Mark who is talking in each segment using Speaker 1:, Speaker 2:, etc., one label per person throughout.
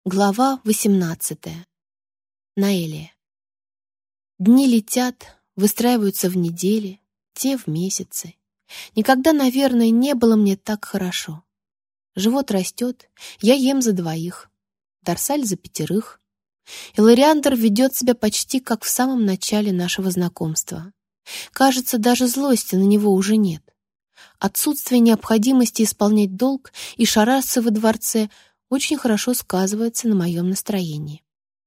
Speaker 1: Глава 18. Наэлия. Дни летят, выстраиваются в недели, те в месяцы. Никогда, наверное, не было мне так хорошо. Живот растет, я ем за двоих, Дарсаль за 5. Илариандр ведет себя почти как в самом начале нашего знакомства. Кажется, даже злости на него уже нет. Отсутствие необходимости исполнять долг и шарасы во дворце очень хорошо сказывается на моем настроении.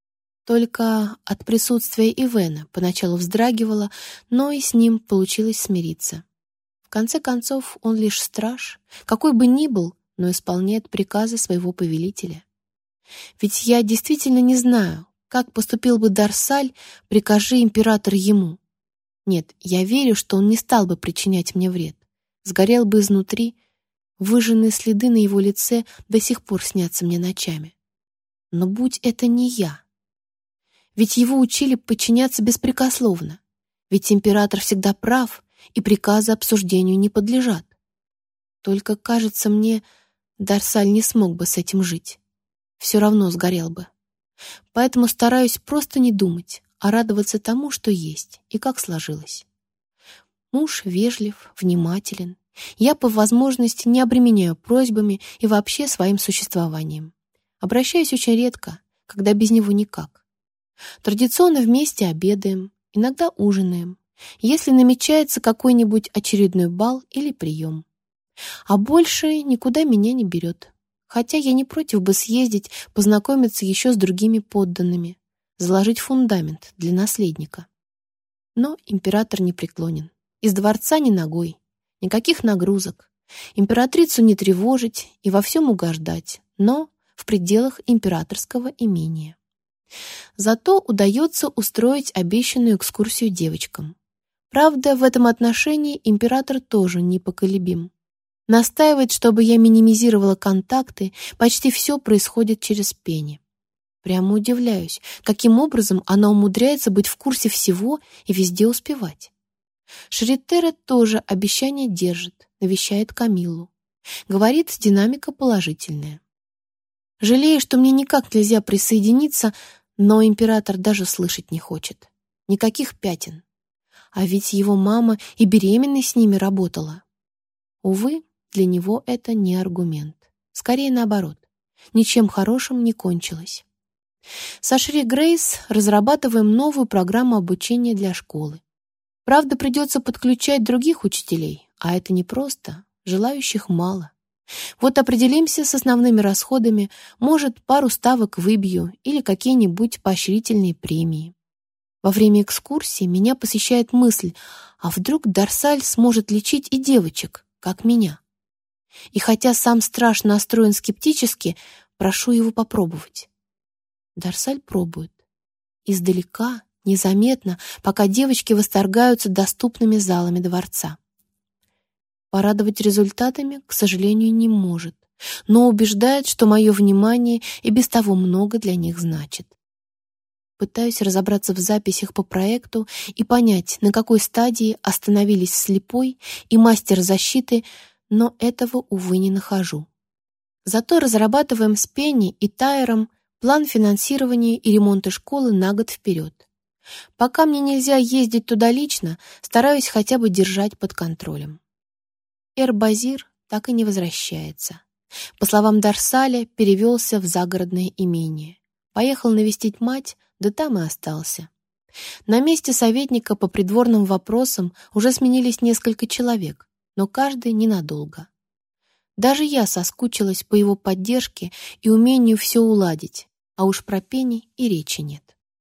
Speaker 1: Только от присутствия Ивена поначалу вздрагивала, но и с ним получилось смириться. В конце концов, он лишь страж, какой бы ни был, но исполняет приказы своего повелителя. Ведь я действительно не знаю, как поступил бы Дарсаль, прикажи император ему. Нет, я верю, что он не стал бы причинять мне вред. Сгорел бы изнутри, выжженные следы на его лице до сих пор снятся мне ночами. Но будь это не я. Ведь его учили подчиняться беспрекословно. Ведь император всегда прав, и приказы обсуждению не подлежат. Только, кажется мне, Дарсаль не смог бы с этим жить. Все равно сгорел бы. Поэтому стараюсь просто не думать, а радоваться тому, что есть и как сложилось. Муж вежлив, внимателен. Я по возможности не обременяю просьбами и вообще своим существованием. Обращаюсь очень редко, когда без него никак. Традиционно вместе обедаем, иногда ужинаем, если намечается какой-нибудь очередной бал или прием. А больше никуда меня не берет. Хотя я не против бы съездить, познакомиться еще с другими подданными, заложить фундамент для наследника. Но император не преклонен. Из дворца ни ногой. Никаких нагрузок. Императрицу не тревожить и во всем угождать, но в пределах императорского имения. Зато удается устроить обещанную экскурсию девочкам. Правда, в этом отношении император тоже непоколебим. Настаивает, чтобы я минимизировала контакты, почти все происходит через Пенни. Прямо удивляюсь, каким образом она умудряется быть в курсе всего и везде успевать. Шритера тоже обещание держит, навещает Камиллу. Говорит, динамика положительная. Жалею, что мне никак нельзя присоединиться, но император даже слышать не хочет. Никаких пятен. А ведь его мама и беременной с ними работала. Увы, для него это не аргумент. Скорее наоборот. Ничем хорошим не кончилось. Со Шри Грейс разрабатываем новую программу обучения для школы. Правда, придется подключать других учителей, а это непросто, желающих мало. Вот определимся с основными расходами, может, пару ставок выбью или какие-нибудь поощрительные премии. Во время экскурсии меня посещает мысль, а вдруг Дарсаль сможет лечить и девочек, как меня? И хотя сам страж настроен скептически, прошу его попробовать. Дарсаль пробует. Издалека, незаметно, пока девочки восторгаются доступными залами дворца. Порадовать результатами, к сожалению, не может, но убеждает, что мое внимание и без того много для них значит. Пытаюсь разобраться в записях по проекту и понять, на какой стадии остановились слепой и мастер защиты, но этого, увы, не нахожу. Зато разрабатываем с Пенни и Тайером план финансирования и ремонта школы на год вперед. Пока мне нельзя ездить туда лично, стараюсь хотя бы держать под контролем. Эр-Базир так и не возвращается. По словам Дарсаля, перевелся в загородное имение. Поехал навестить мать, да там и остался. На месте советника по придворным вопросам уже сменились несколько человек, но каждый ненадолго. Даже я соскучилась по его поддержке и умению все уладить, а уж про Пенни и речи нет.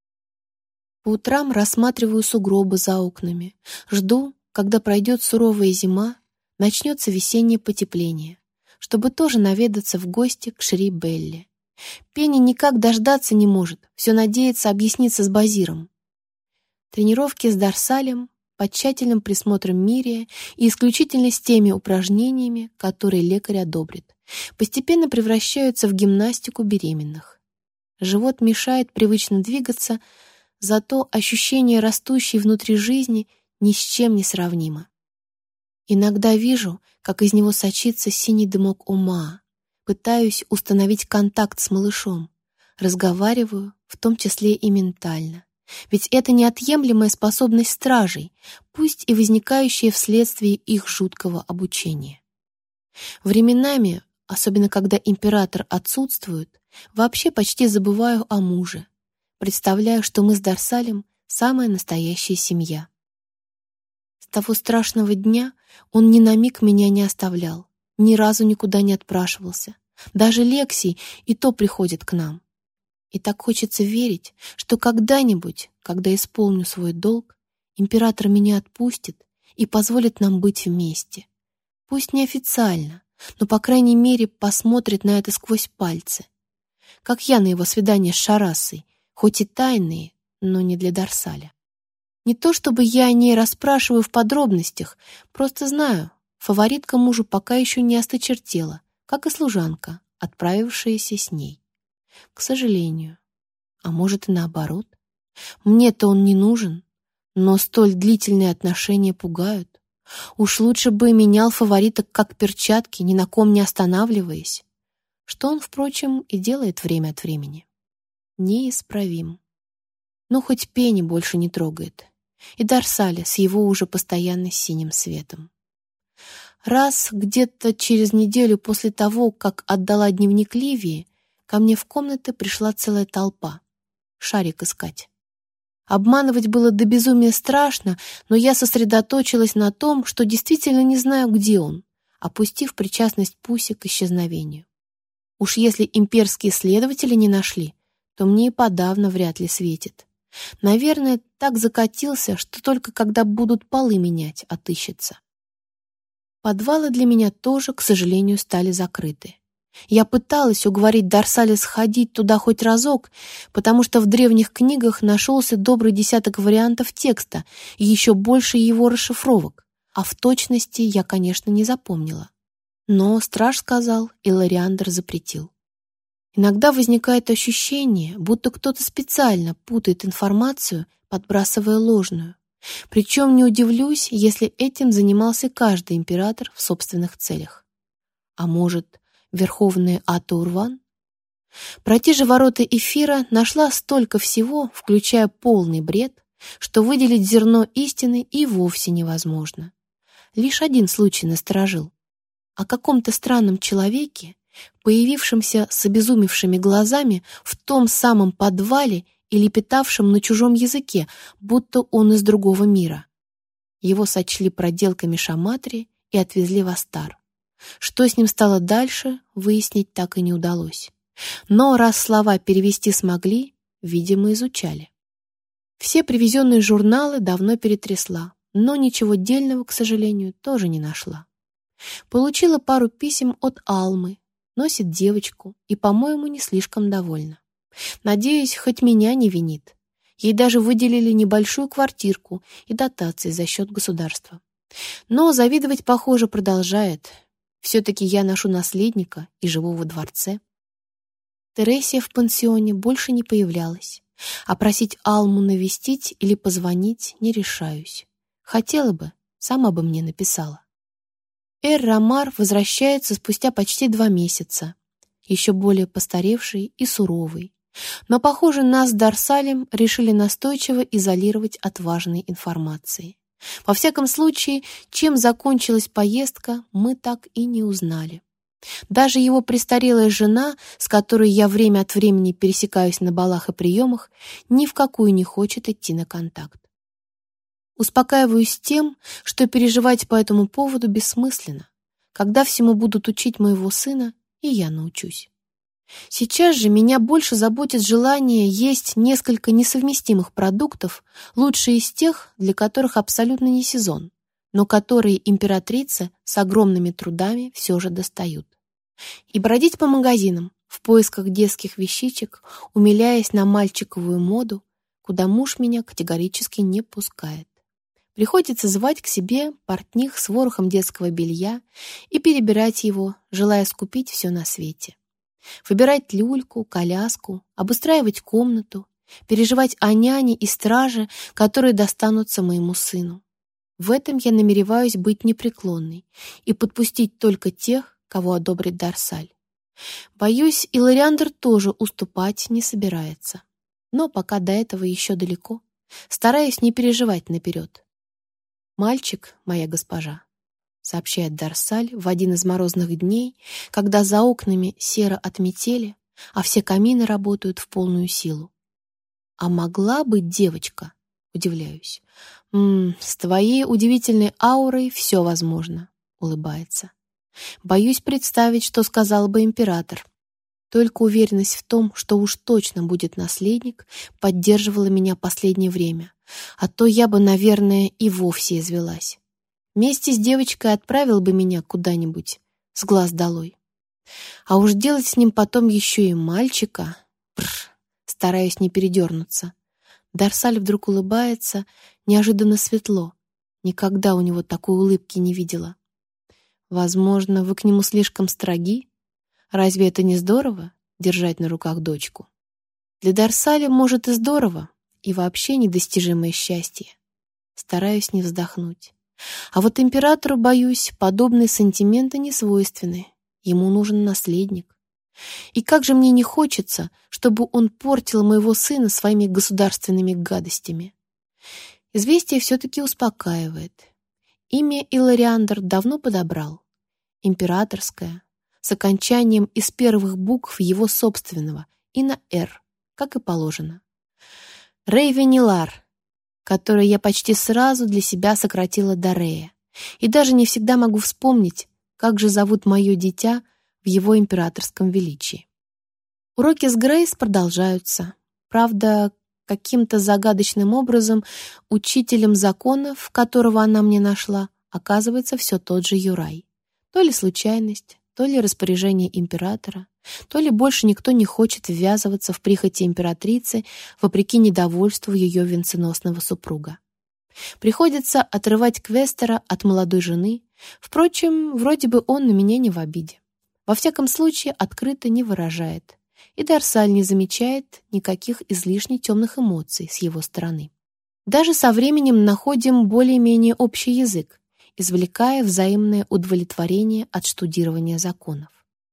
Speaker 1: По утрам рассматриваю сугробы за окнами, жду, когда пройдет суровая зима, начнется весеннее потепление, чтобы тоже наведаться в гости к Шри Белле. Пенни никак дождаться не может, все надеется объясниться с Базиром. Тренировки с Дарсалем под тщательным присмотром Мирия и исключительно с теми упражнениями, которые лекарь одобрит, постепенно превращаются в гимнастику беременных. Живот мешает привычно двигаться, зато ощущение растущей внутри жизни ни с чем не сравнимо. Иногда вижу, как из него сочится синий дымок ума, пытаюсь установить контакт с малышом, разговариваю, в том числе и ментально. Ведь это неотъемлемая способность стражей, пусть и возникающая вследствие их жуткого обучения. Временами, особенно когда император отсутствует, вообще почти забываю о муже. Представляю, что мы с Дарсалем самая настоящая семья. С того страшного дня он ни на миг меня не оставлял, ни разу никуда не отпрашивался. Даже Лексий и то приходит к нам. И так хочется верить, что когда-нибудь, когда исполню свой долг, император меня отпустит и позволит нам быть вместе. Пусть неофициально, но, по крайней мере, посмотрит на это сквозь пальцы. Как я на его свидание с Шарасой, хоть и тайные, но не для Дарсаля. Не то чтобы я о ней расспрашиваю в подробностях, просто знаю, фаворитка мужу пока еще не осточертела, как и служанка, отправившаяся с ней. К сожалению. А может и наоборот. Мне-то он не нужен, но столь длительные отношения пугают. Уж лучше бы менял фавориток как перчатки, ни на ком не останавливаясь. Что он, впрочем, и делает время от времени. Неисправим. Ну, хоть Пенни больше не трогает. И Дарсаля с его уже постоянно синим светом. Раз где-то через неделю после того, как отдала дневник Ливии, ко мне в комнату пришла целая толпа. Шарик искать. Обманывать было до безумия страшно, но я сосредоточилась на том, что действительно не знаю, где он, опустив причастность Пуси к исчезновению. Уж если имперские следователи не нашли, то мне и подавно вряд ли светит. Наверное, так закатился, что только когда будут полы менять, отыщется. Подвалы для меня тоже, к сожалению, стали закрыты. Я пыталась уговорить Дарсаля сходить туда хоть разок, потому что в древних книгах нашелся добрый десяток вариантов текста и еще больше его расшифровок, а в точности я, конечно, не запомнила. Но страж сказал, и Лориандр запретил. Иногда возникает ощущение, будто кто-то специально путает информацию, подбрасывая ложную. Причем не удивлюсь, если этим занимался каждый император в собственных целях. А может, верховный Ата-Урван? Про те же ворота эфира нашла столько всего, включая полный бред, что выделить зерно истины и вовсе невозможно. Лишь один случай насторожил. О каком-то странном человеке, появившемся с обезумевшими глазами в том самом подвале и лепетавшем на чужом языке, будто он из другого мира. Его сочли проделками Шаматри и отвезли в Астар. Что с ним стало дальше, выяснить так и не удалось. Но раз слова перевести смогли, видимо, изучали. Все привезенные журналы давно перетрясла, но ничего дельного, к сожалению, тоже не нашла. Получила пару писем от Алмы, носит девочку и, по-моему, не слишком довольна. Надеюсь, хоть меня не винит. Ей даже выделили небольшую квартирку и дотации за счет государства. Но завидовать, похоже, продолжает. Все-таки я ношу наследника и живу во дворце. Тересия в пансионе больше не появлялась, а просить Алму навестить или позвонить не решаюсь. Хотела бы, сама бы мне написала. Эр-Рамар возвращается спустя почти 2 месяца, еще более постаревший и суровый. Но, похоже, нас с Дарсалем решили настойчиво изолировать от важной информации. Во всяком случае, чем закончилась поездка, мы так и не узнали. Даже его престарелая жена, с которой я время от времени пересекаюсь на балах и приемах, ни в какую не хочет идти на контакт. Успокаиваюсь тем, что переживать по этому поводу бессмысленно. Когда всему будут учить моего сына, и я научусь. Сейчас же меня больше заботит желание есть несколько несовместимых продуктов, лучшие из тех, для которых абсолютно не сезон, но которые императрицы с огромными трудами все же достают. И бродить по магазинам в поисках детских вещичек, умиляясь на мальчиковую моду, куда муж меня категорически не пускает. Приходится звать к себе портних с ворохом детского белья и перебирать его, желая скупить все на свете. Выбирать люльку, коляску, обустраивать комнату, переживать о няне и страже, которые достанутся моему сыну. В этом я намереваюсь быть непреклонной и подпустить только тех, кого одобрит Дарсаль. Боюсь, и Лориандр тоже уступать не собирается. Но пока до этого еще далеко. Стараюсь не переживать наперед. «Мальчик, моя госпожа», — сообщает Дарсаль в один из морозных дней, когда за окнами серо от метели, а все камины работают в полную силу. «А могла быть девочка?» — удивляюсь. «С твоей удивительной аурой все возможно», — улыбается. «Боюсь представить, что сказал бы император». Только уверенность в том, что уж точно будет наследник, поддерживала меня последнее время, а то я бы, наверное, и вовсе извелась. Вместе с девочкой отправил бы меня куда-нибудь, с глаз долой. А уж делать с ним потом еще и мальчика... Стараюсь не передернуться. Дарсаль вдруг улыбается, неожиданно светло. Никогда у него такой улыбки не видела. Возможно, вы к нему слишком строги? Разве это не здорово — держать на руках дочку? Для Дарсаля, может, и здорово, и вообще недостижимое счастье. Стараюсь не вздохнуть. А вот императору, боюсь, подобные сантименты не свойственны. Ему нужен наследник. И как же мне не хочется, чтобы он портил моего сына своими государственными гадостями. Известие все-таки успокаивает. Имя Илариандр давно подобрал. Императорское, с окончанием из первых букв его собственного и на «Р», как и положено. Рейвенилар, которое я почти сразу для себя сократила до Рея, и даже не всегда могу вспомнить, как же зовут мое дитя в его императорском величии. Уроки с Грейс продолжаются. Правда, каким-то загадочным образом учителем законов, которого она мне нашла, оказывается все тот же Юрай. То ли случайность, то ли распоряжение императора, то ли больше никто не хочет ввязываться в прихоти императрицы вопреки недовольству ее венценосного супруга. Приходится отрывать Квестера от молодой жены. Впрочем, вроде бы он на меня не в обиде. Во всяком случае, открыто не выражает. И Дарсаль не замечает никаких излишне темных эмоций с его стороны. Даже со временем находим более-менее общий язык, извлекая взаимное удовлетворение от штудирования законов.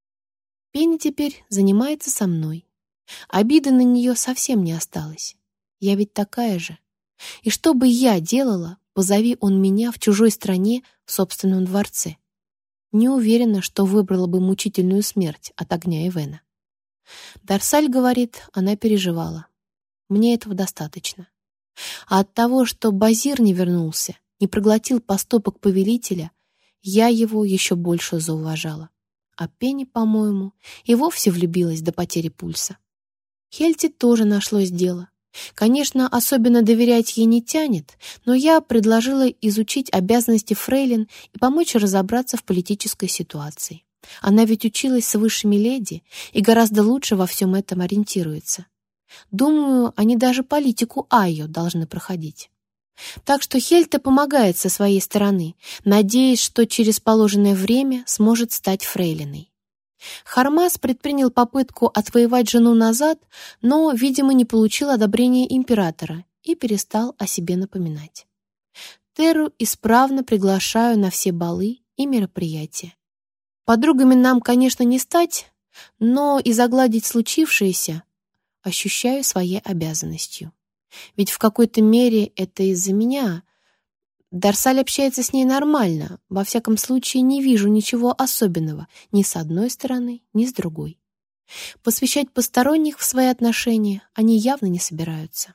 Speaker 1: Пенни теперь занимается со мной. Обиды на нее совсем не осталось. Я ведь такая же. И что бы я делала, позови он меня в чужой стране, в собственном дворце? Не уверена, что выбрала бы мучительную смерть от огня Эвена. Дарсаль говорит, она переживала. Мне этого достаточно. А от того, что Базир не вернулся, не проглотил поступок повелителя, я его еще больше зауважала. А Пенни, по-моему, и вовсе влюбилась до потери пульса. Хельте тоже нашлось дело. Конечно, особенно доверять ей не тянет, но я предложила изучить обязанности фрейлин и помочь разобраться в политической ситуации. Она ведь училась с высшими леди и гораздо лучше во всем этом ориентируется. Думаю, они даже политику Айо должны проходить. Так что Хельта помогает со своей стороны, надеясь, что через положенное время сможет стать фрейлиной. Хармас предпринял попытку отвоевать жену назад, но, видимо, не получил одобрения императора и перестал о себе напоминать. Терру исправно приглашаю на все балы и мероприятия. Подругами нам, конечно, не стать, но и загладить случившееся ощущаю своей обязанностью. Ведь в какой-то мере это из-за меня. Дарсаль общается с ней нормально, во всяком случае не вижу ничего особенного ни с одной стороны, ни с другой. Посвящать посторонних в свои отношения они явно не собираются.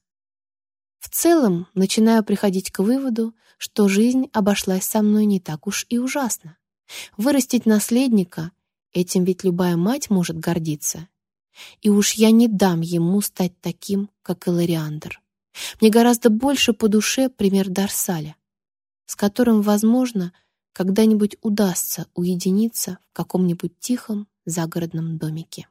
Speaker 1: В целом, начинаю приходить к выводу, что жизнь обошлась со мной не так уж и ужасно. Вырастить наследника — этим ведь любая мать может гордиться. И уж я не дам ему стать таким, как Илариандр. Мне гораздо больше по душе пример Дарсаля, с которым, возможно, когда-нибудь удастся уединиться в каком-нибудь тихом загородном домике.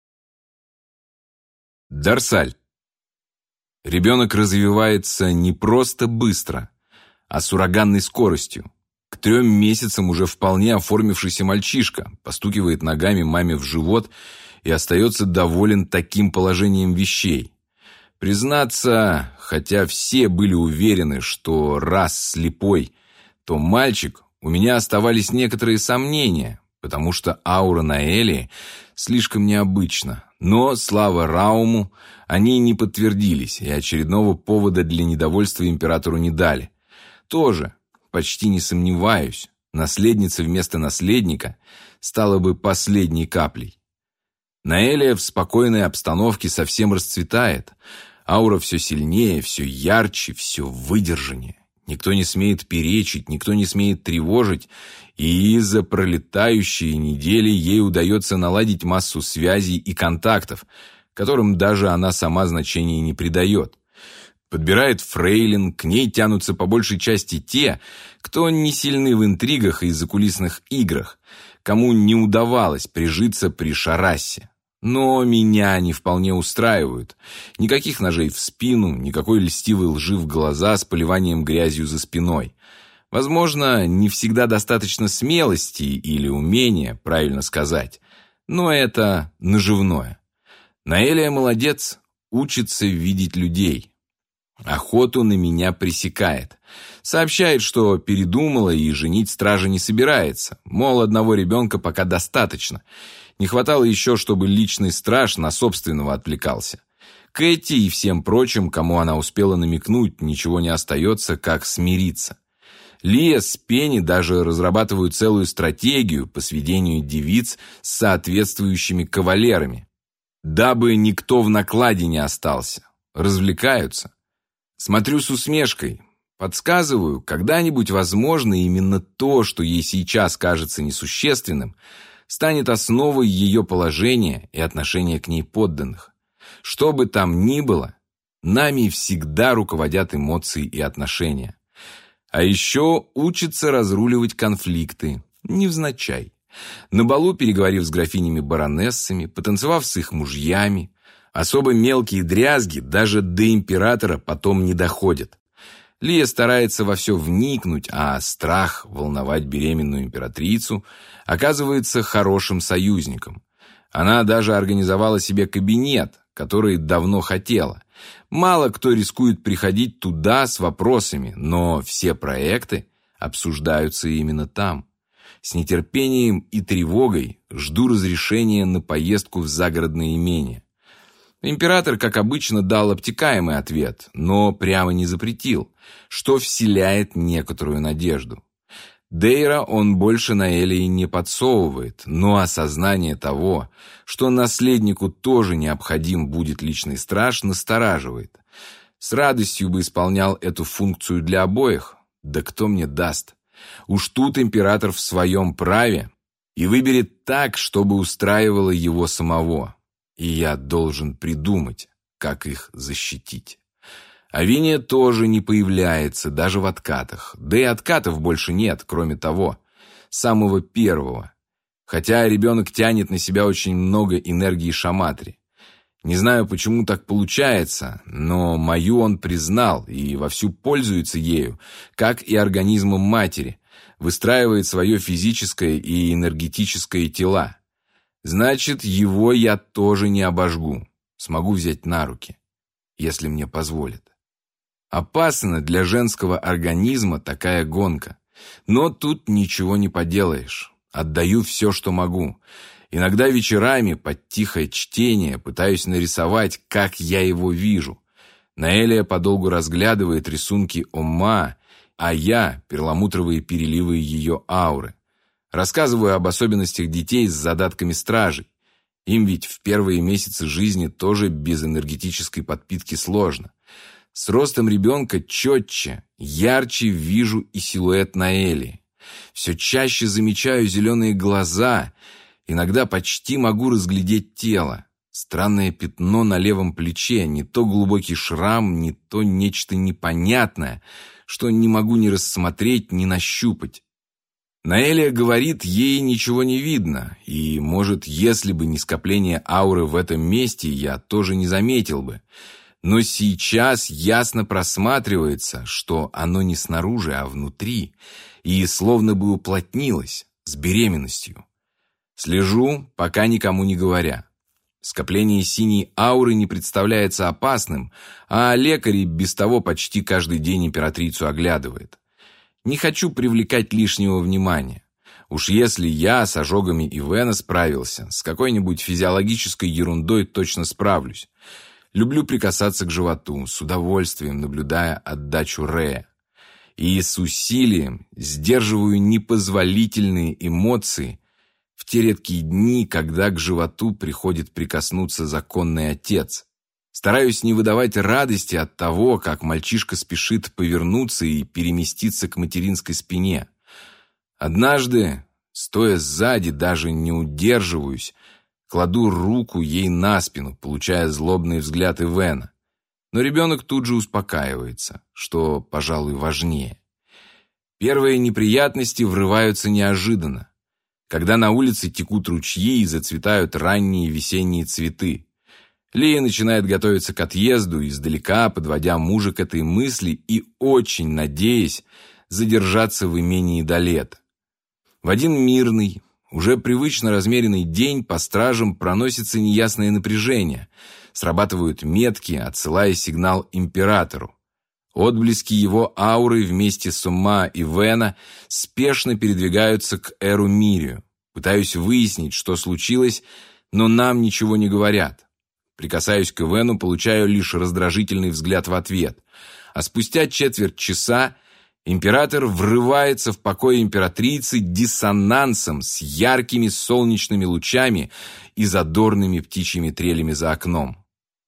Speaker 2: Дарсаль. Ребенок развивается не просто быстро, а с ураганной скоростью. К 3 месяцам уже вполне оформившийся мальчишка постукивает ногами маме в живот и остается доволен таким положением вещей. Признаться, хотя все были уверены, что раз слепой, то мальчик, у меня оставались некоторые сомнения, потому что аура Наэлии слишком необычна. Но, слава Рауму, они не подтвердились, и очередного повода для недовольства императору не дали. Тоже, почти не сомневаюсь, наследница вместо наследника стала бы последней каплей. Наэлия в спокойной обстановке совсем расцветает. Аура все сильнее, все ярче, все выдержаннее. Никто не смеет перечить, никто не смеет тревожить, и за пролетающие недели ей удается наладить массу связей и контактов, которым даже она сама значения не придает. Подбирает фрейлин, к ней тянутся по большей части те, кто не сильны в интригах и закулисных играх, кому не удавалось прижиться при Шарасе. Но меня они вполне устраивают. Никаких ножей в спину, никакой льстивой лжи в глаза с поливанием грязью за спиной. Возможно, не всегда достаточно смелости или умения, правильно сказать, но это наживное. Наэлия молодец, учится видеть людей. Охоту на меня пресекает. Сообщает, что передумала и женить стража не собирается. Мол, одного ребенка пока достаточно. Не хватало еще, чтобы личный страж на собственного отвлекался. Кэти и всем прочим, кому она успела намекнуть, ничего не остается, как смириться. Лия с Пенни даже разрабатывают целую стратегию по сведению девиц с соответствующими кавалерами, дабы никто в накладе не остался. Развлекаются. Смотрю с усмешкой. Подсказываю, когда-нибудь, возможно, именно то, что ей сейчас кажется несущественным, станет основой ее положения и отношения к ней подданных. Что бы там ни было, нами всегда руководят эмоции и отношения. А еще учится разруливать конфликты, невзначай. На балу, переговорив с графинями-баронессами, потанцевав с их мужьями, особо мелкие дрязги даже до императора потом не доходят. Лия старается во все вникнуть, а страх волновать беременную императрицу оказывается хорошим союзником. Она даже организовала себе кабинет, который давно хотела. Мало кто рискует приходить туда с вопросами, но все проекты обсуждаются именно там. С нетерпением и тревогой жду разрешения на поездку в загородное имение. Император, как обычно, дал обтекаемый ответ, но прямо не запретил, что вселяет некоторую надежду. Дейра он больше Наэлии не подсовывает, но осознание того, что наследнику тоже необходим будет личный страж, настораживает. С радостью бы исполнял эту функцию для обоих, да кто мне даст. Уж тут император в своем праве и выберет так, чтобы устраивало его самого. И я должен придумать, как их защитить. Авиния тоже не появляется, даже в откатах. Да и откатов больше нет, кроме того, самого первого. Хотя ребенок тянет на себя очень много энергии Шаматри. Не знаю, почему так получается, но мою он признал и вовсю пользуется ею, как и организмом матери, выстраивает свое физическое и энергетическое тела. Значит, его я тоже не обожгу. Смогу взять на руки, если мне позволят. Опасна для женского организма такая гонка. Но тут ничего не поделаешь. Отдаю все, что могу. Иногда вечерами под тихое чтение пытаюсь нарисовать, как я его вижу. Наэлия подолгу разглядывает рисунки Омма, а я — перламутровые переливы ее ауры. Рассказываю об особенностях детей с задатками стражей. Им ведь в первые месяцы жизни тоже без энергетической подпитки сложно. С ростом ребенка четче, ярче вижу и силуэт Наэлии. Все чаще замечаю зеленые глаза, иногда почти могу разглядеть тело. Странное пятно на левом плече, не то глубокий шрам, не то нечто непонятное, что не могу ни рассмотреть, ни нащупать. Наэлия говорит, ей ничего не видно, и, может, если бы не скопление ауры в этом месте, я тоже не заметил бы. Но сейчас ясно просматривается, что оно не снаружи, а внутри, и словно бы уплотнилось с беременностью. Слежу, пока никому не говоря. Скопление синей ауры не представляется опасным, а лекарь без того почти каждый день императрицу оглядывает. Не хочу привлекать лишнего внимания. Уж если я с ожогами Ивена справился, с какой-нибудь физиологической ерундой точно справлюсь. Люблю прикасаться к животу, с удовольствием наблюдая отдачу Рея. И с усилием сдерживаю непозволительные эмоции в те редкие дни, когда к животу приходит прикоснуться законный отец. Стараюсь не выдавать радости от того, как мальчишка спешит повернуться и переместиться к материнской спине. Однажды, стоя сзади, даже не удерживаюсь, кладу руку ей на спину, получая злобный взгляд Ивена. Но ребенок тут же успокаивается, что, пожалуй, важнее. Первые неприятности врываются неожиданно, когда на улице текут ручьи и зацветают ранние весенние цветы. Лия начинает готовиться к отъезду, издалека подводя мужа к этой мысли и очень надеясь задержаться в имении до лета. В один мирный, уже привычно размеренный день по стражам проносится неясное напряжение. Срабатывают метки, отсылая сигнал императору. Отблески его ауры вместе с Ума и Вена спешно передвигаются к Эру Мирию. Пытаюсь выяснить, что случилось, но нам ничего не говорят. Прикасаюсь к Ивену, получаю лишь раздражительный взгляд в ответ. А спустя четверть часа император врывается в покой императрицы диссонансом с яркими солнечными лучами и задорными птичьими трелями за окном.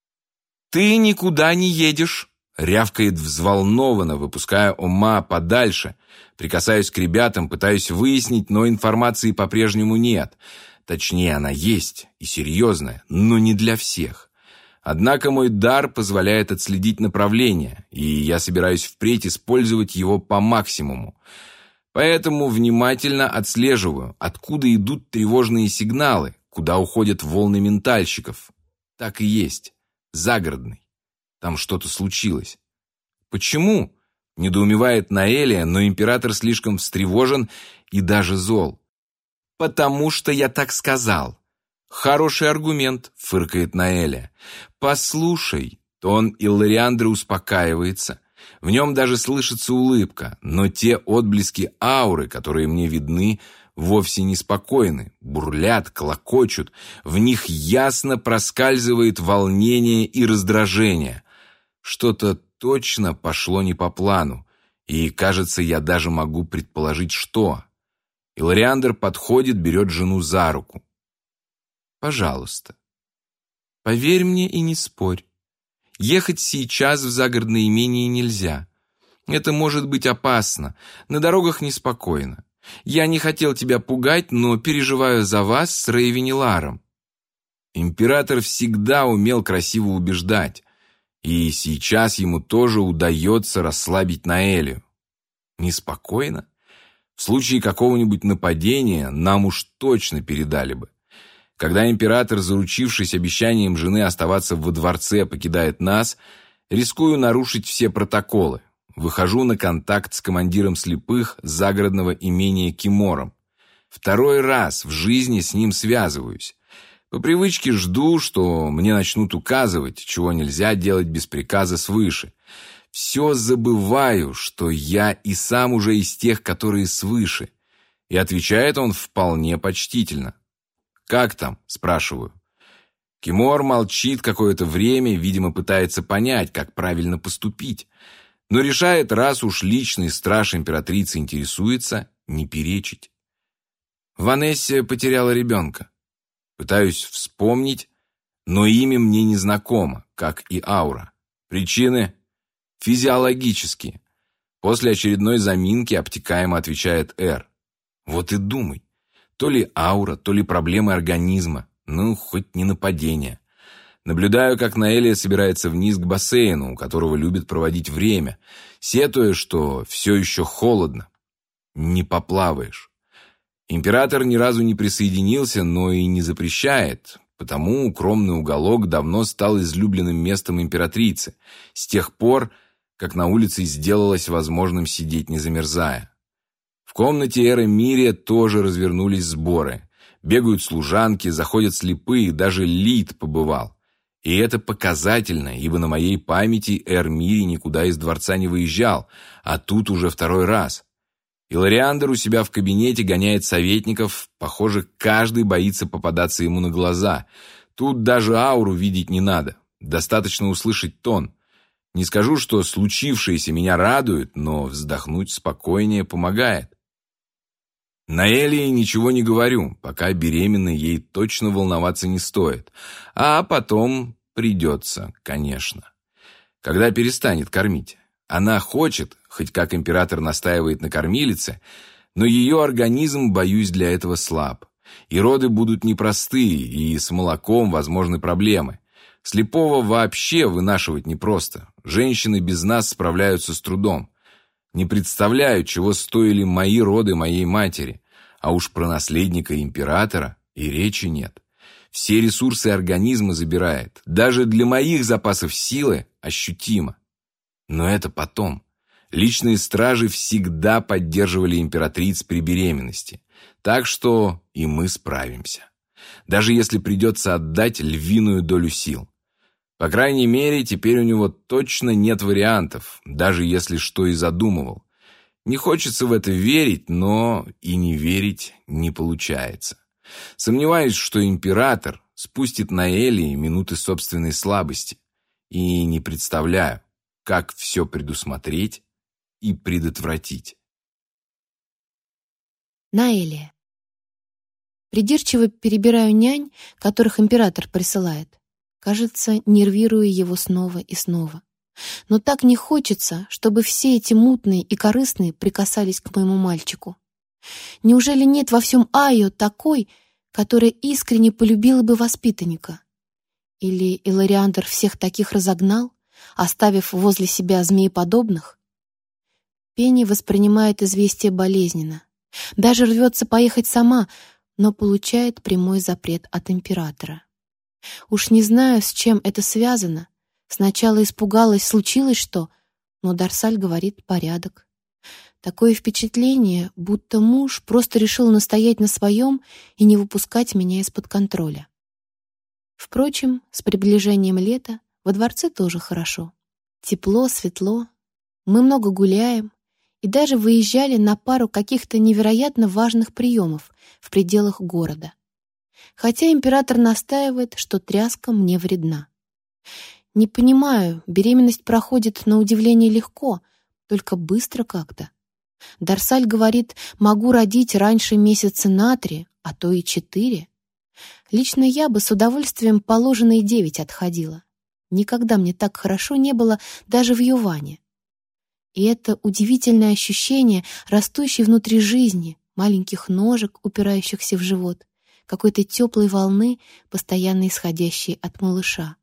Speaker 2: «Ты никуда не едешь!» — рявкает взволнованно, выпуская Ума подальше. Прикасаюсь к ребятам, пытаюсь выяснить, но информации по-прежнему нет. Точнее, она есть, и серьезная, но не для всех. Однако мой дар позволяет отследить направление, и я собираюсь впредь использовать его по максимуму. Поэтому внимательно отслеживаю, откуда идут тревожные сигналы, куда уходят волны ментальщиков. Так и есть. Загородный. Там что-то случилось. Почему? Недоумевает Наэлия, но император слишком встревожен и даже зол. «Потому что я так сказал». «Хороший аргумент», — фыркает Наэля. «Послушай». Тон Иллариандры успокаивается. В нем даже слышится улыбка, но те отблески ауры, которые мне видны, вовсе не спокойны, бурлят, клокочут. В них ясно проскальзывает волнение и раздражение. Что-то точно пошло не по плану, и, кажется, я даже могу предположить, что. Иллариандр подходит, берет жену за руку. «Пожалуйста, поверь мне и не спорь. Ехать сейчас в загородное имение нельзя. Это может быть опасно, на дорогах неспокойно. Я не хотел тебя пугать, но переживаю за вас с Рейвенеларом». Император всегда умел красиво убеждать, и сейчас ему тоже удается расслабить Наэлию. Неспокойно? В случае какого-нибудь нападения нам уж точно передали бы. Когда император, заручившись обещанием жены оставаться во дворце, покидает нас, рискую нарушить все протоколы. Выхожу на контакт с командиром слепых загородного имения Кимором. Второй раз в жизни с ним связываюсь. По привычке жду, что мне начнут указывать, чего нельзя делать без приказа свыше. Все забываю, что я и сам уже из тех, которые свыше. И отвечает он вполне почтительно. «Как там?» – спрашиваю. Кимор молчит какое-то время, видимо, пытается понять, как правильно поступить. Но решает, раз уж личный страж императрицы интересуется, не перечить. Ванесса потеряла ребенка. Пытаюсь вспомнить, но имя мне не знакомо, как и аура. Причины физиологические. После очередной заминки обтекаемо отвечает Эр. Вот и думай. То ли аура, то ли проблемы организма. Ну, хоть не нападение. Наблюдаю, как Наэлия собирается вниз к бассейну, у которого любит проводить время, сетуя, что все еще холодно. Не поплаваешь. Император ни разу не присоединился, но и не запрещает, потому укромный уголок давно стал излюбленным местом императрицы, с тех пор, как на улице сделалось возможным сидеть не замерзая. В комнате Эры Мирия тоже развернулись сборы. Бегают служанки, заходят слепые, даже Лид побывал. И это показательно, ибо на моей памяти Эр Мирий никуда из дворца не выезжал, а тут уже второй раз. Илариандр у себя в кабинете гоняет советников, похоже, каждый боится попадаться ему на глаза. Тут даже ауру видеть не надо, достаточно услышать тон. Не скажу, что случившееся меня радует, но вздохнуть спокойнее помогает. Наэлии ничего не говорю, пока беременной ей точно волноваться не стоит. А потом придется, конечно. Когда перестанет кормить. Она хочет, хоть как император настаивает на кормилице, но ее организм, боюсь, для этого слаб. И роды будут непростые, и с молоком возможны проблемы. Слепого вообще вынашивать непросто. Женщины без нас справляются с трудом. Не представляю, чего стоили мои роды моей матери. А уж про наследника императора и речи нет. Все ресурсы организма забирает. Даже для моих запасов силы ощутимо. Но это потом. Личные стражи всегда поддерживали императриц при беременности. Так что и мы справимся. Даже если придется отдать львиную долю сил. По крайней мере, теперь у него точно нет вариантов, даже если что и задумывал. Не хочется в это верить, но и не верить не получается. Сомневаюсь, что император спустит на Элии минуты собственной слабости. И не представляю, как все предусмотреть и предотвратить.
Speaker 1: Наэлия. Придирчиво перебираю нянь, которых император присылает. Кажется, нервируя его снова и снова. Но так не хочется, чтобы все эти мутные и корыстные прикасались к моему мальчику. Неужели нет во всем Айо такой, которая искренне полюбила бы воспитанника? Или Илариандр всех таких разогнал, оставив возле себя змееподобных? Пенни воспринимает известие болезненно. Даже рвется поехать сама, но получает прямой запрет от императора. Уж не знаю, с чем это связано. Сначала испугалась, случилось что, но Дарсаль говорит порядок. Такое впечатление, будто муж просто решил настоять на своем и не выпускать меня из-под контроля. Впрочем, с приближением лета во дворце тоже хорошо. Тепло, светло, мы много гуляем и даже выезжали на пару каких-то невероятно важных приемов в пределах города. Хотя император настаивает, что тряска мне вредна. Не понимаю, беременность проходит на удивление легко, только быстро как-то. Дарсаль говорит, могу родить раньше месяца на 3, а то и 4. Лично я бы с удовольствием положенные 9 отходила. Никогда мне так хорошо не было даже в Юване. И это удивительное ощущение растущей внутри жизни, маленьких ножек, упирающихся в живот, какой-то теплой волны, постоянно исходящей от малыша.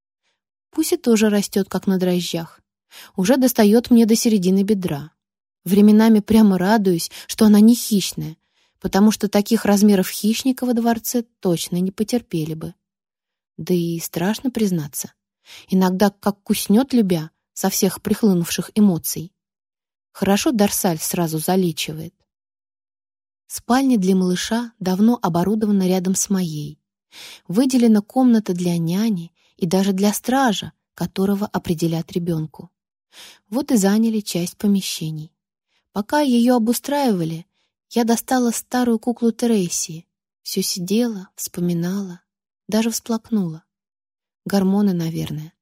Speaker 1: Пуся тоже растет, как на дрожжах. Уже достает мне до середины бедра. Временами прямо радуюсь, что она не хищная, потому что таких размеров хищника во дворце точно не потерпели бы. Да и страшно признаться. Иногда как куснет любя со всех прихлынувших эмоций. Хорошо Дарсаль сразу залечивает. Спальня для малыша давно оборудована рядом с моей. Выделена комната для няни и даже для стража, которого определят ребенку. Вот и заняли часть помещений. Пока ее обустраивали, я достала старую куклу Тересии. Все сидела, вспоминала, даже всплакнула. Гормоны, наверное.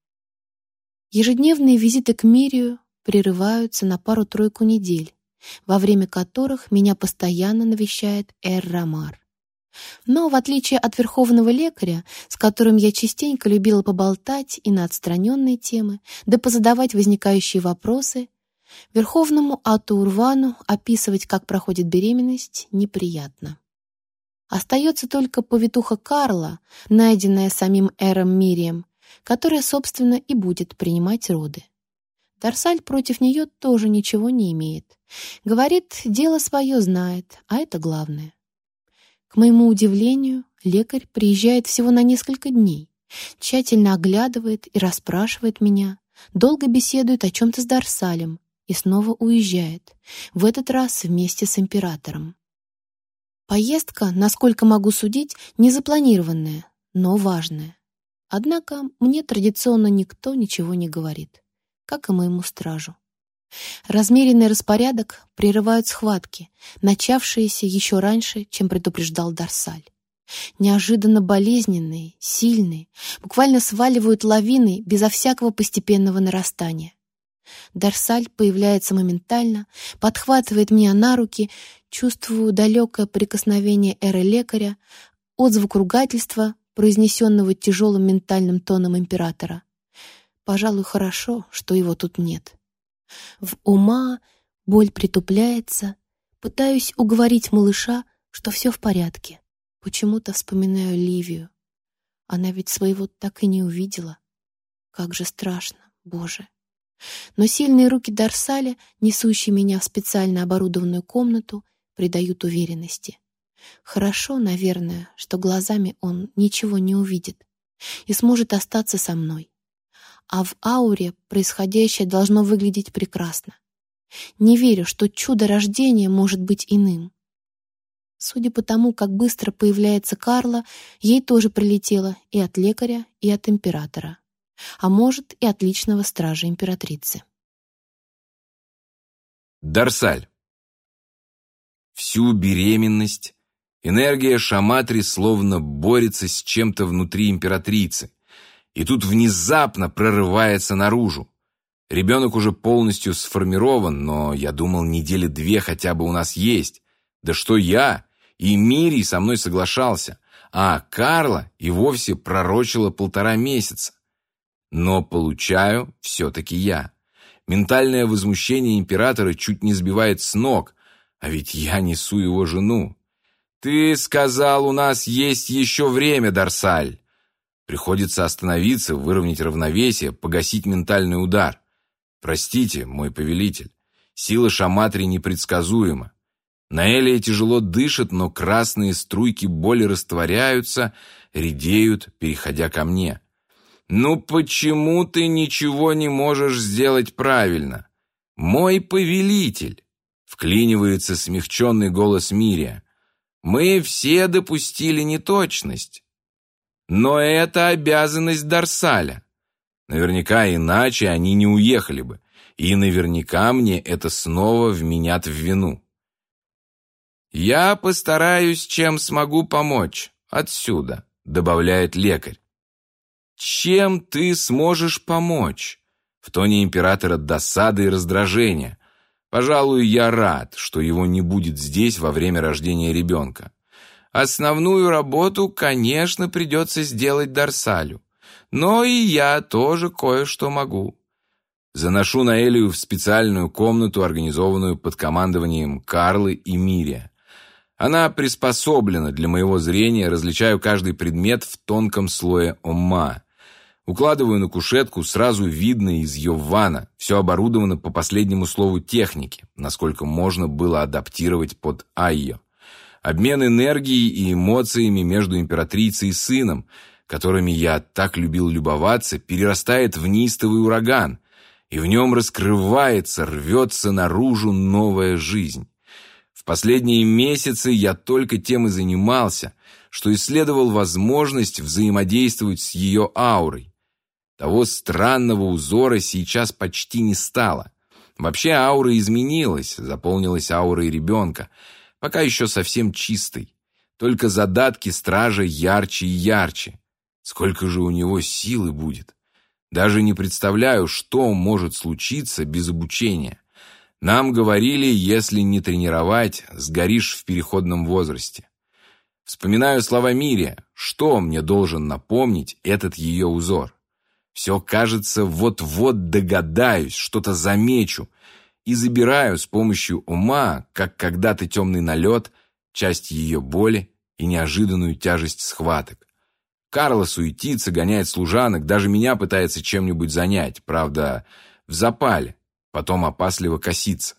Speaker 1: Ежедневные визиты к Мирию прерываются на пару-тройку недель, во время которых меня постоянно навещает Эр-Рамар. Но, в отличие от верховного лекаря, с которым я частенько любила поболтать и на отстраненные темы, да позадавать возникающие вопросы, верховному Ату-Урвану описывать, как проходит беременность, неприятно. Остается только повитуха Карла, найденная самим Эром Мирием, которая, собственно, и будет принимать роды. Дарсаль против нее тоже ничего не имеет. Говорит, дело свое знает, а это главное. К моему удивлению, лекарь приезжает всего на несколько дней, тщательно оглядывает и расспрашивает меня, долго беседует о чем-то с Дарсалем и снова уезжает, в этот раз вместе с императором. Поездка, насколько могу судить, незапланированная, но важная. Однако мне традиционно никто ничего не говорит, как и моему стражу. Размеренный распорядок прерывают схватки, начавшиеся еще раньше, чем предупреждал Дарсаль. Неожиданно болезненные, сильные, буквально сваливают лавины безо всякого постепенного нарастания. Дарсаль появляется моментально, подхватывает меня на руки, чувствую далекое прикосновение эры-лекаря, отзвук ругательства, произнесенного тяжелым ментальным тоном императора. Пожалуй, хорошо, что его тут нет. В ума боль притупляется, пытаюсь уговорить малыша, что все в порядке. Почему-то вспоминаю Ливию. Она ведь своего так и не увидела. Как же страшно, Боже. Но сильные руки Дарсаля, несущие меня в специально оборудованную комнату, придают уверенности. Хорошо, наверное, что глазами он ничего не увидит и сможет остаться со мной. А в ауре происходящее должно выглядеть прекрасно. Не верю, что чудо рождения может быть иным. Судя по тому, как быстро появляется Карла, ей тоже прилетело и от лекаря, и от императора. А может, и от личного стража императрицы.
Speaker 2: Дарсаль. Всю беременность энергия Шаматри словно борется с чем-то внутри императрицы, и тут внезапно прорывается наружу. Ребенок уже полностью сформирован, но я думал, недели 2 хотя бы у нас есть. Да что я? И Мирий со мной соглашался, а Карла и вовсе пророчила 1,5 месяца. Но получаю все-таки я. Ментальное возмущение императора чуть не сбивает с ног, а ведь я несу его жену. «Ты сказал, у нас есть еще время, Дарсаль!» Приходится остановиться, выровнять равновесие, погасить ментальный удар. «Простите, мой повелитель, сила Шаматри непредсказуема. Наэлия тяжело дышит, но красные струйки боли растворяются, редеют, переходя ко мне. Ну почему ты ничего не можешь сделать правильно? Мой повелитель!» Вклинивается смягченный голос Мирия. «Мы все допустили неточность. Но это обязанность Дарсаля. Наверняка иначе они не уехали бы, и наверняка мне это снова вменят в вину. «Я постараюсь, чем смогу помочь. Отсюда», — добавляет лекарь. «Чем ты сможешь помочь?» В тоне императора досады и раздражения. Пожалуй, я рад, что его не будет здесь во время рождения ребенка. Основную работу, конечно, придется сделать Дарсалю. Но и я тоже кое-что могу. Заношу Наэлию в специальную комнату, организованную под командованием Карлы и Мирия. Она приспособлена для моего зрения, различаю каждый предмет в тонком слое омма. Укладываю на кушетку, сразу видно из Йоввана. Все оборудовано по последнему слову техники, насколько можно было адаптировать под Айо. Обмен энергией и эмоциями между императрицей и сыном, которыми я так любил любоваться, перерастает в неистовый ураган, и в нем раскрывается, рвется наружу новая жизнь. В последние месяцы я только тем и занимался, что исследовал возможность взаимодействовать с ее аурой. Того странного узора сейчас почти не стало. Вообще аура изменилась, заполнилась аурой ребенка, пока еще совсем чистой. Только задатки стража ярче и ярче. Сколько же у него силы будет? Даже не представляю, что может случиться без обучения. Нам говорили, если не тренировать, сгоришь в переходном возрасте. Вспоминаю слова Мирия, что мне должен напомнить этот ее узор. Все кажется, вот-вот догадаюсь, что-то замечу, и забираю с помощью ума, как когда-то темный налет, часть ее боли и неожиданную тяжесть схваток. Карла суетится, гоняет служанок, даже меня пытается чем-нибудь занять, правда, в запале, потом опасливо косится.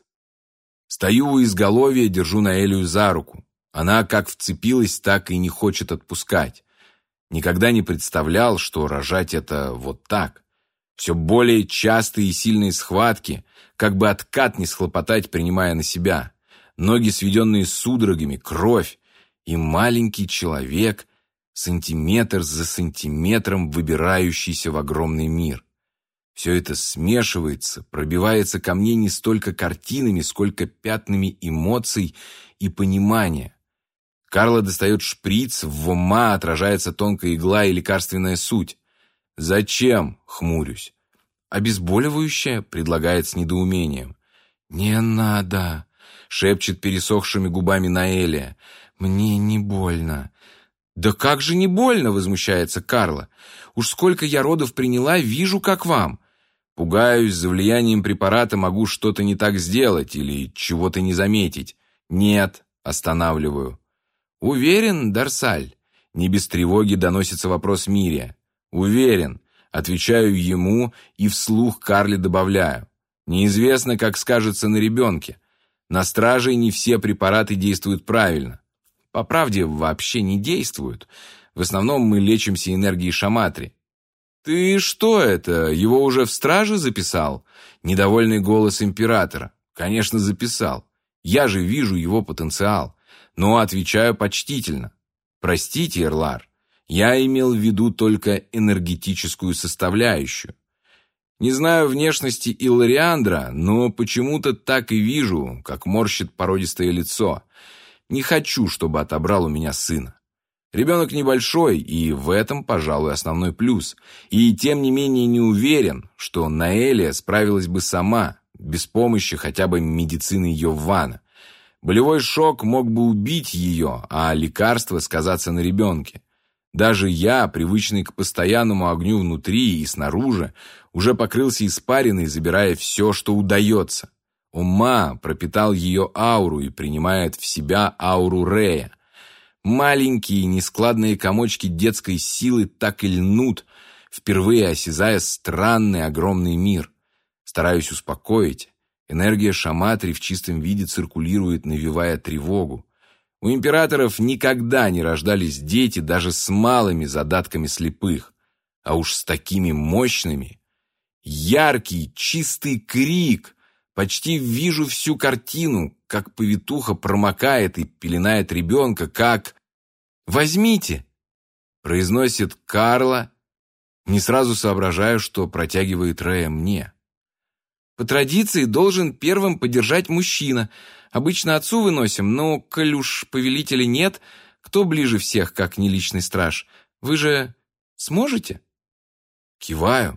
Speaker 2: Стою у изголовья, держу Наэлию за руку. Она как вцепилась, так и не хочет отпускать. Никогда не представлял, что рожать это вот так. Все более частые и сильные схватки, как бы откат не схлопотать, принимая на себя. Ноги, сведенные судорогами, кровь. И маленький человек, сантиметр за сантиметром выбирающийся в огромный мир. Все это смешивается, пробивается ко мне не столько картинами, сколько пятнами эмоций и понимания. Карла достает шприц, в ума отражается тонкая игла и лекарственная суть. «Зачем?» — хмурюсь. «Обезболивающее?» — предлагает с недоумением. «Не надо!» — шепчет пересохшими губами Наэлия. «Мне не больно». «Да как же не больно?» — возмущается Карла. «Уж сколько я родов приняла, вижу, как вам». Пугаюсь, за влиянием препарата могу что-то не так сделать или чего-то не заметить. «Нет», — останавливаю. «Уверен, Дарсаль?» — не без тревоги доносится вопрос Мирия. «Уверен», — отвечаю ему и вслух Карле добавляю. «Неизвестно, как скажется на ребенке. На стражей не все препараты действуют правильно. По правде, вообще не действуют. В основном мы лечимся энергией Шаматри». «Ты что это, его уже в страже записал?» Недовольный голос императора. «Конечно, записал. Я же вижу его потенциал. Но отвечаю почтительно. Простите, Эрлар, я имел в виду только энергетическую составляющую. Не знаю внешности Иллариандра, но почему-то так и вижу, как морщит породистое лицо. Не хочу, чтобы отобрал у меня сына. Ребенок небольшой, и в этом, пожалуй, основной плюс. И тем не менее не уверен, что Наэлия справилась бы сама, без помощи хотя бы медицины Йована. Болевой шок мог бы убить ее, а лекарство сказаться на ребенке. Даже я, привычный к постоянному огню внутри и снаружи, уже покрылся испариной, забирая все, что удается. Ума пропитал ее ауру и принимает в себя ауру Рея. Маленькие нескладные комочки детской силы так и льнут, впервые осязая странный огромный мир. Стараюсь успокоить. Энергия Шаматри в чистом виде циркулирует, навевая тревогу. У императоров никогда не рождались дети даже с малыми задатками слепых, а уж с такими мощными. Яркий, чистый крик. Почти вижу всю картину, как повитуха промокает и пеленает ребенка, как... «Возьмите!» — произносит Карла, не сразу соображаю, что протягивает Рея мне. «По традиции должен первым подержать мужчина. Обычно отцу выносим, но, коль уж повелителя нет, кто ближе всех, как не личный страж? Вы же сможете?» Киваю.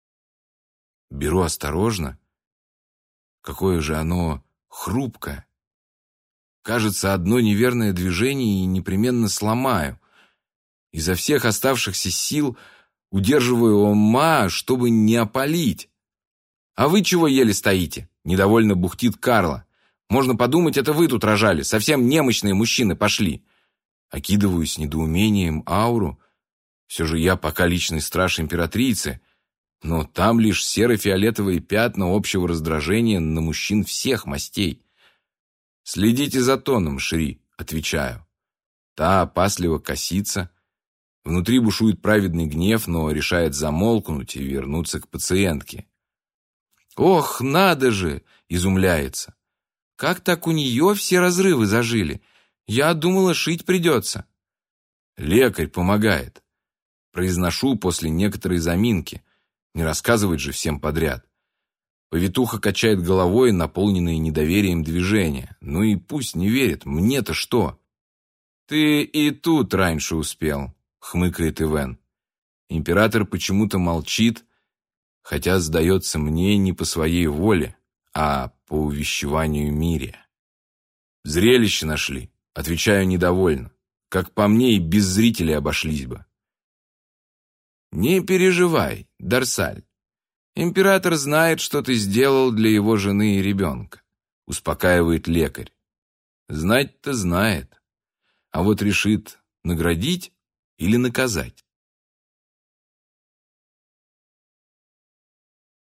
Speaker 2: Беру осторожно. Какое же оно хрупкое. Кажется, одно неверное движение и непременно сломаю. Изо всех оставшихся сил удерживаю ума, чтобы не опалить. «А вы чего еле стоите?» — недовольно бухтит Карла. «Можно подумать, это вы тут рожали. Совсем немощные мужчины пошли». Окидываю с недоумением ауру. Все же я пока личный страж императрицы, но там лишь серо-фиолетовые пятна общего раздражения на мужчин всех мастей. «Следите за тоном, Шри», — отвечаю. Та опасливо косится. Внутри бушует праведный гнев, но решает замолкнуть и вернуться к пациентке. «Ох, надо же!» — изумляется. «Как так у нее все разрывы зажили? Я думала, шить придется». «Лекарь помогает». Произношу после некоторой заминки. Не рассказывать же всем подряд. Повитуха качает головой, наполненной недоверием движения. Ну и пусть не верит, мне-то что? «Ты и тут раньше успел», — хмыкает Ивен. Император почему-то молчит, хотя, сдается мне, не по своей воле, а по увещеванию Мирия. «Зрелище нашли», — отвечаю недовольно. Как по мне, и без зрителей обошлись бы. «Не переживай, Дарсаль. Император знает, что ты сделал для его жены и ребенка», — успокаивает лекарь. Знать-то знает, а вот решит наградить или наказать.